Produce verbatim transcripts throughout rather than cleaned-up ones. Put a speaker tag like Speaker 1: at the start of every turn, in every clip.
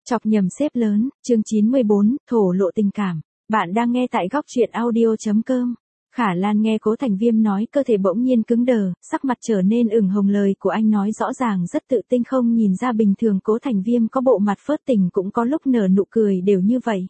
Speaker 1: Chọc nhầm xếp lớn, chương chín mươi bốn, thổ lộ tình cảm. Bạn đang nghe tại góc truyện audio chấm com. Khả Lan nghe Cố Thành Viêm nói cơ thể bỗng nhiên cứng đờ, sắc mặt trở nên ửng hồng, lời của anh nói rõ ràng rất tự tin, không nhìn ra bình thường Cố Thành Viêm có bộ mặt phớt tình cũng có lúc nở nụ cười đều như vậy.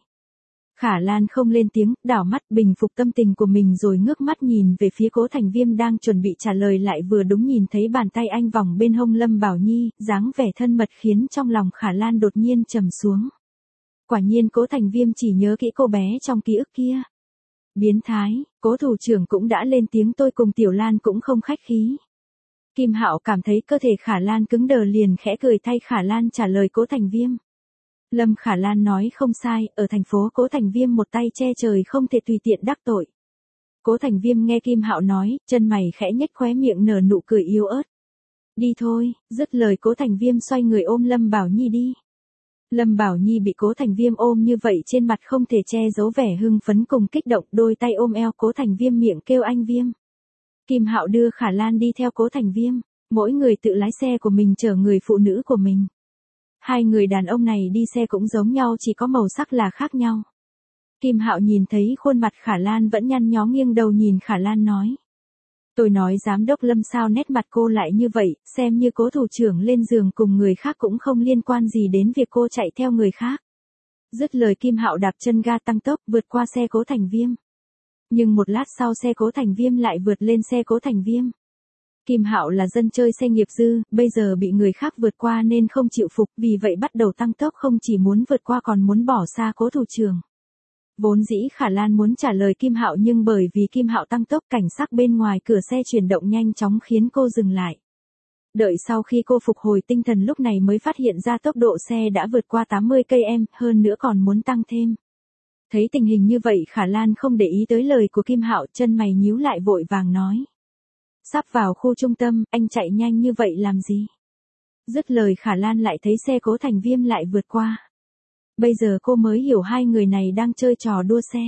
Speaker 1: Khả Lan không lên tiếng, đảo mắt bình phục tâm tình của mình rồi ngước mắt nhìn về phía Cố Thành Viêm đang chuẩn bị trả lời, lại vừa đúng nhìn thấy bàn tay anh vòng bên hông Lâm Bảo Nhi, dáng vẻ thân mật khiến trong lòng Khả Lan đột nhiên trầm xuống. Quả nhiên Cố Thành Viêm chỉ nhớ kỹ cô bé trong ký ức kia. Biến thái, Cố thủ trưởng cũng đã lên tiếng, tôi cùng Tiểu Lan cũng không khách khí. Kim Hạo cảm thấy cơ thể Khả Lan cứng đờ liền khẽ cười thay Khả Lan trả lời Cố Thành Viêm. Lâm Khả Lan nói không sai, ở thành phố Cố Thành Viêm một tay che trời không thể tùy tiện đắc tội. Cố Thành Viêm nghe Kim Hạo nói, chân mày khẽ nhếch, khóe miệng nở nụ cười yếu ớt. Đi thôi, dứt lời Cố Thành Viêm xoay người ôm Lâm Bảo Nhi đi. Lâm Bảo Nhi bị Cố Thành Viêm ôm như vậy trên mặt không thể che giấu vẻ hưng phấn cùng kích động, đôi tay ôm eo Cố Thành Viêm, miệng kêu anh Viêm. Kim Hạo đưa Khả Lan đi theo Cố Thành Viêm, mỗi người tự lái xe của mình chở người phụ nữ của mình. Hai người đàn ông này đi xe cũng giống nhau, chỉ có màu sắc là khác nhau. Kim Hạo nhìn thấy khuôn mặt Khả Lan vẫn nhăn nhó, nghiêng đầu nhìn Khả Lan nói. Tôi nói giám đốc Lâm sao nét mặt cô lại như vậy, xem như Cố thủ trưởng lên giường cùng người khác cũng không liên quan gì đến việc cô chạy theo người khác. Dứt lời Kim Hạo đạp chân ga tăng tốc vượt qua xe Cố Thành Viêm. Nhưng một lát sau xe Cố Thành Viêm lại vượt lên xe Cố Thành Viêm. Kim Hạo là dân chơi xe nghiệp dư, bây giờ bị người khác vượt qua nên không chịu phục, vì vậy bắt đầu tăng tốc, không chỉ muốn vượt qua còn muốn bỏ xa Cố thủ trưởng. Vốn dĩ Khả Lan muốn trả lời Kim Hạo, nhưng bởi vì Kim Hạo tăng tốc, cảnh sắc bên ngoài cửa xe chuyển động nhanh chóng khiến cô dừng lại. Đợi sau khi cô phục hồi tinh thần lúc này mới phát hiện ra tốc độ xe đã vượt qua tám mươi ki lô mét, hơn nữa còn muốn tăng thêm. Thấy tình hình như vậy Khả Lan không để ý tới lời của Kim Hạo, chân mày nhíu lại vội vàng nói. Sắp vào khu trung tâm, anh chạy nhanh như vậy làm gì? Dứt lời Khả Lan lại thấy xe Cố Thành Viêm lại vượt qua. Bây giờ cô mới hiểu hai người này đang chơi trò đua xe.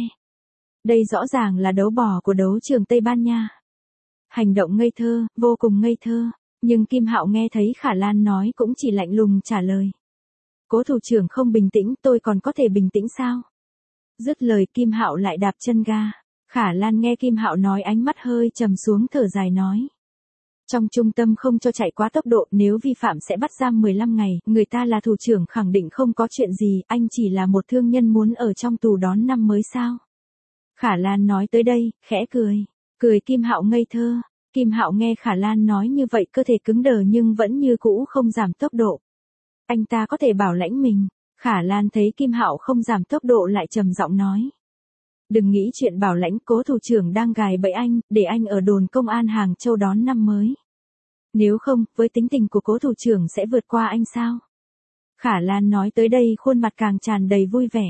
Speaker 1: Đây rõ ràng là đấu bò của đấu trường Tây Ban Nha. Hành động ngây thơ, vô cùng ngây thơ, nhưng Kim Hạo nghe thấy Khả Lan nói cũng chỉ lạnh lùng trả lời. Cố thủ trưởng không bình tĩnh, tôi còn có thể bình tĩnh sao? Dứt lời Kim Hạo lại đạp chân ga. Khả Lan nghe Kim Hạo nói ánh mắt hơi trầm xuống, thở dài nói. Trong trung tâm không cho chạy quá tốc độ, nếu vi phạm sẽ bắt giam mười lăm ngày, người ta là thủ trưởng khẳng định không có chuyện gì, anh chỉ là một thương nhân muốn ở trong tù đón năm mới sao? Khả Lan nói tới đây, khẽ cười, cười Kim Hạo ngây thơ. Kim Hạo nghe Khả Lan nói như vậy cơ thể cứng đờ nhưng vẫn như cũ không giảm tốc độ. Anh ta có thể bảo lãnh mình. Khả Lan thấy Kim Hạo không giảm tốc độ lại trầm giọng nói. Đừng nghĩ chuyện bảo lãnh, Cố thủ trưởng đang gài bẫy anh, để anh ở đồn công an Hàng Châu đón năm mới. Nếu không, với tính tình của Cố thủ trưởng sẽ vượt qua anh sao? Khả Lan nói tới đây khuôn mặt càng tràn đầy vui vẻ.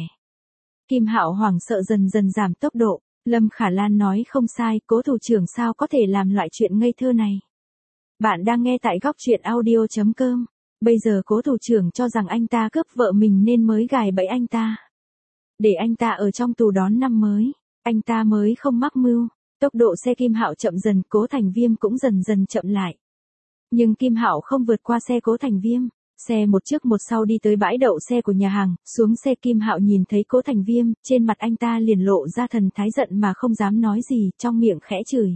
Speaker 1: Kim Hạo hoảng sợ dần dần giảm tốc độ. Lâm Khả Lan nói không sai, Cố thủ trưởng sao có thể làm loại chuyện ngây thơ này. Bạn đang nghe tại góc truyện audio chấm com. Bây giờ Cố thủ trưởng cho rằng anh ta cướp vợ mình nên mới gài bẫy anh ta. Để anh ta ở trong tù đón năm mới, anh ta mới không mắc mưu. Tốc độ xe Kim Hạo chậm dần, Cố Thành Viêm cũng dần dần chậm lại. Nhưng Kim Hạo không vượt qua xe Cố Thành Viêm, xe một trước một sau đi tới bãi đậu xe của nhà hàng, xuống xe Kim Hạo nhìn thấy Cố Thành Viêm, trên mặt anh ta liền lộ ra thần thái giận mà không dám nói gì, trong miệng khẽ chửi.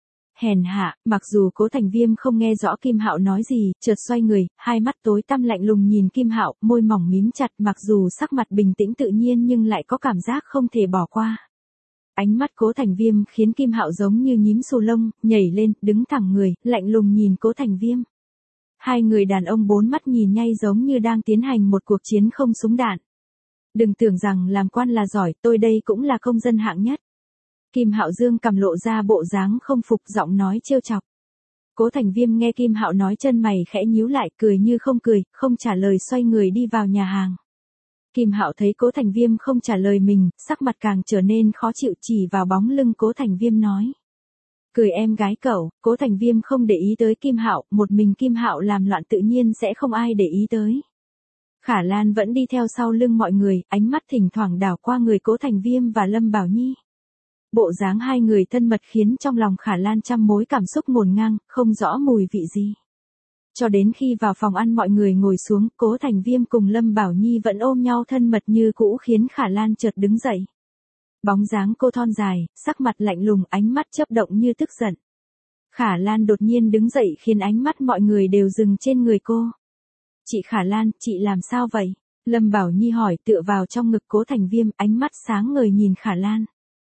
Speaker 1: Hèn hạ, mặc dù Cố Thành Viêm không nghe rõ Kim Hạo nói gì, chợt xoay người, hai mắt tối tăm lạnh lùng nhìn Kim Hạo, môi mỏng mím chặt, mặc dù sắc mặt bình tĩnh tự nhiên nhưng lại có cảm giác không thể bỏ qua. Ánh mắt Cố Thành Viêm khiến Kim Hạo giống như nhím xù lông, nhảy lên, đứng thẳng người, lạnh lùng nhìn Cố Thành Viêm. Hai người đàn ông bốn mắt nhìn nhau giống như đang tiến hành một cuộc chiến không súng đạn. Đừng tưởng rằng làm quan là giỏi, tôi đây cũng là công dân hạng nhất. Kim Hạo dương cằm lộ ra bộ dáng không phục, giọng nói trêu chọc. Cố Thành Viêm nghe Kim Hạo nói chân mày khẽ nhíu lại, cười như không cười, không trả lời, xoay người đi vào nhà hàng. Kim Hạo thấy Cố Thành Viêm không trả lời mình, sắc mặt càng trở nên khó chịu, chỉ vào bóng lưng Cố Thành Viêm nói. Cười em gái cậu. Cố Thành Viêm không để ý tới Kim Hạo, một mình Kim Hạo làm loạn tự nhiên sẽ không ai để ý tới. Khả Lan vẫn đi theo sau lưng mọi người, ánh mắt thỉnh thoảng đảo qua người Cố Thành Viêm và Lâm Bảo Nhi. Bộ dáng hai người thân mật khiến trong lòng Khả Lan trăm mối cảm xúc ngổn ngang, không rõ mùi vị gì. Cho đến khi vào phòng ăn mọi người ngồi xuống, Cố Thành Viêm cùng Lâm Bảo Nhi vẫn ôm nhau thân mật như cũ khiến Khả Lan chợt đứng dậy. Bóng dáng cô thon dài, sắc mặt lạnh lùng, ánh mắt chớp động như tức giận. Khả Lan đột nhiên đứng dậy khiến ánh mắt mọi người đều dừng trên người cô. Chị Khả Lan, chị làm sao vậy? Lâm Bảo Nhi hỏi, tựa vào trong ngực Cố Thành Viêm, ánh mắt sáng ngời nhìn Khả Lan.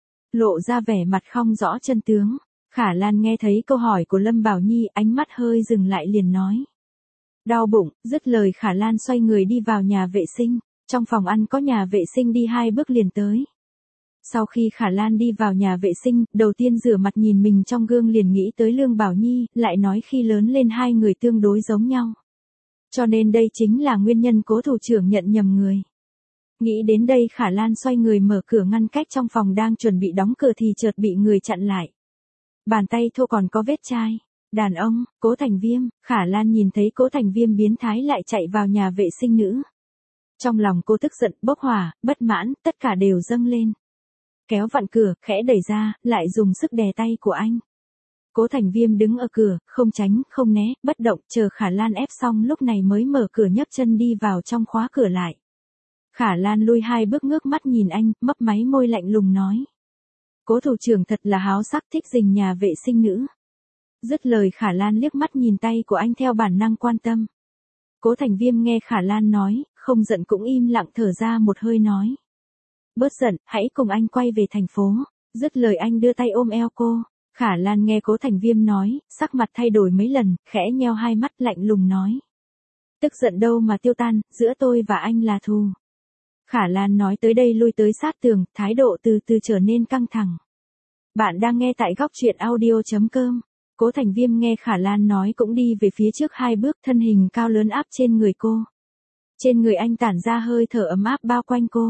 Speaker 1: Lộ ra vẻ mặt không rõ chân tướng. Khả Lan nghe thấy câu hỏi của Lâm Bảo Nhi, ánh mắt hơi dừng lại liền nói. Đau bụng, dứt lời Khả Lan xoay người đi vào nhà vệ sinh. Trong phòng ăn có nhà vệ sinh, đi hai bước liền tới. Sau khi Khả Lan đi vào nhà vệ sinh, đầu tiên rửa mặt nhìn mình trong gương liền nghĩ tới Lương Bảo Nhi, lại nói khi lớn lên hai người tương đối giống nhau. Cho nên đây chính là nguyên nhân Cố thủ trưởng nhận nhầm người. Nghĩ đến đây Khả Lan xoay người mở cửa ngăn cách trong phòng đang chuẩn bị đóng cửa thì chợt bị người chặn lại. Bàn tay thô còn có vết chai. Đàn ông, Cố Thành Viêm. Khả Lan nhìn thấy Cố Thành Viêm biến thái lại chạy vào nhà vệ sinh nữ. Trong lòng cô tức giận, bốc hỏa, bất mãn, tất cả đều dâng lên. Kéo vặn cửa, khẽ đẩy ra, lại dùng sức đè tay của anh. Cố Thành Viêm đứng ở cửa, không tránh, không né, bất động, chờ Khả Lan ép xong lúc này mới mở cửa nhấc chân đi vào trong khóa cửa lại. Khả Lan lui hai bước ngước mắt nhìn anh, mấp máy môi lạnh lùng nói. Cố thủ trưởng thật là háo sắc, thích rình nhà vệ sinh nữ. Dứt lời Khả Lan liếc mắt nhìn tay của anh theo bản năng quan tâm. Cố Thành Viêm nghe Khả Lan nói, không giận cũng im lặng thở ra một hơi nói. Bớt giận, hãy cùng anh quay về thành phố. Dứt lời anh đưa tay ôm eo cô. Khả Lan nghe Cố Thành Viêm nói, sắc mặt thay đổi mấy lần, khẽ nheo hai mắt lạnh lùng nói. Tức giận đâu mà tiêu tan, giữa tôi và anh là thù. Khả Lan nói tới đây lui tới sát tường, thái độ từ từ trở nên căng thẳng. Bạn đang nghe tại góc truyện audio chấm com. Cố Thành Viêm nghe Khả Lan nói cũng đi về phía trước hai bước, thân hình cao lớn áp trên người cô. Trên người anh tản ra hơi thở ấm áp bao quanh cô.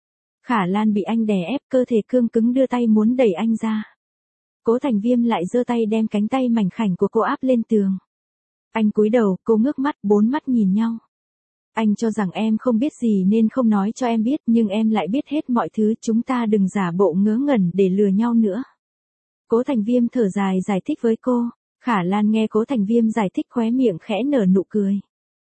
Speaker 1: Khả Lan bị anh đè ép, cơ thể cương cứng đưa tay muốn đẩy anh ra. Cố Thành Viêm lại giơ tay đem cánh tay mảnh khảnh của cô áp lên tường. Anh cúi đầu, cô ngước mắt, bốn mắt nhìn nhau. Anh cho rằng em không biết gì nên không nói cho em biết, nhưng em lại biết hết mọi thứ, chúng ta đừng giả bộ ngớ ngẩn để lừa nhau nữa. Cố Thành Viêm thở dài giải thích với cô. Khả Lan nghe Cố Thành Viêm giải thích khóe miệng khẽ nở nụ cười.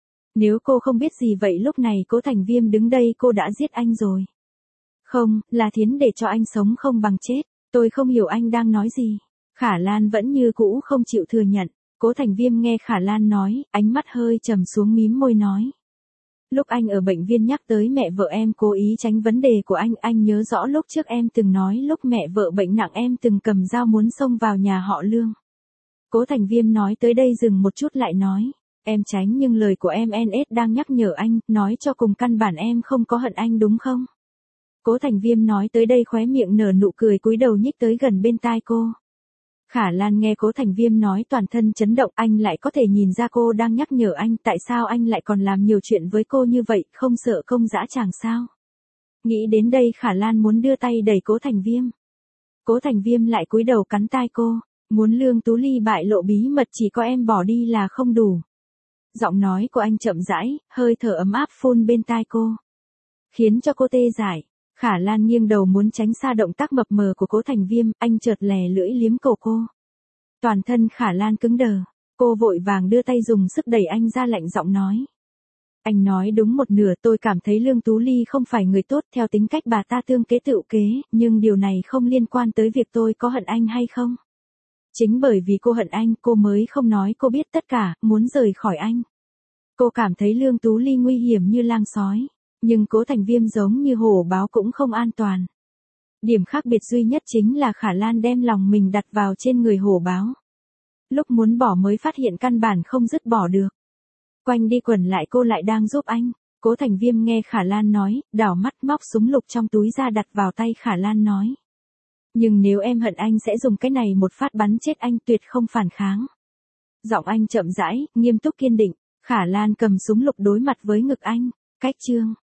Speaker 1: Nếu cô không biết gì vậy lúc này Cố Thành Viêm đứng đây cô đã giết anh rồi. Không, là Thiến để cho anh sống không bằng chết. Tôi không hiểu anh đang nói gì. Khả Lan vẫn như cũ không chịu thừa nhận. Cố Thành Viêm nghe Khả Lan nói, ánh mắt hơi trầm xuống mím môi nói. Lúc anh ở bệnh viện nhắc tới mẹ vợ em cố ý tránh vấn đề của anh, anh nhớ rõ lúc trước em từng nói lúc mẹ vợ bệnh nặng em từng cầm dao muốn xông vào nhà họ Lương. Cố Thành Viêm nói tới đây dừng một chút lại nói, em tránh nhưng lời của em en ét đang nhắc nhở anh, nói cho cùng căn bản em không có hận anh đúng không? Cố Thành Viêm nói tới đây khóe miệng nở nụ cười cúi đầu nhích tới gần bên tai cô. Khả Lan nghe Cố Thành Viêm nói toàn thân chấn động, anh lại có thể nhìn ra cô đang nhắc nhở anh, tại sao anh lại còn làm nhiều chuyện với cô như vậy, không sợ công dã tràng sao? Nghĩ đến đây Khả Lan muốn đưa tay đẩy Cố Thành Viêm. Cố Thành Viêm lại cúi đầu cắn tai cô, muốn Lương Tú Ly bại lộ bí mật chỉ có em bỏ đi là không đủ. Giọng nói của anh chậm rãi, hơi thở ấm áp phun bên tai cô, khiến cho cô tê dại. Khả Lan nghiêng đầu muốn tránh xa động tác mập mờ của Cố Thành Viêm, anh chợt lè lưỡi liếm cổ cô. Toàn thân Khả Lan cứng đờ, cô vội vàng đưa tay dùng sức đẩy anh ra lạnh giọng nói. Anh nói đúng một nửa, tôi cảm thấy Lương Tú Ly không phải người tốt, theo tính cách bà ta tương kế tự kế, nhưng điều này không liên quan tới việc tôi có hận anh hay không. Chính bởi vì cô hận anh, cô mới không nói cô biết tất cả, muốn rời khỏi anh. Cô cảm thấy Lương Tú Ly nguy hiểm như lang sói. Nhưng Cố Thành Viêm giống như hổ báo cũng không an toàn. Điểm khác biệt duy nhất chính là Khả Lan đem lòng mình đặt vào trên người hổ báo. Lúc muốn bỏ mới phát hiện căn bản không dứt bỏ được. Quanh đi quẩn lại cô lại đang giúp anh. Cố Thành Viêm nghe Khả Lan nói, đảo mắt móc súng lục trong túi ra đặt vào tay Khả Lan nói. Nhưng nếu em hận anh sẽ dùng cái này một phát bắn chết anh, tuyệt không phản kháng. Giọng anh chậm rãi, nghiêm túc kiên định. Khả Lan cầm súng lục đối mặt với ngực anh. Cách chương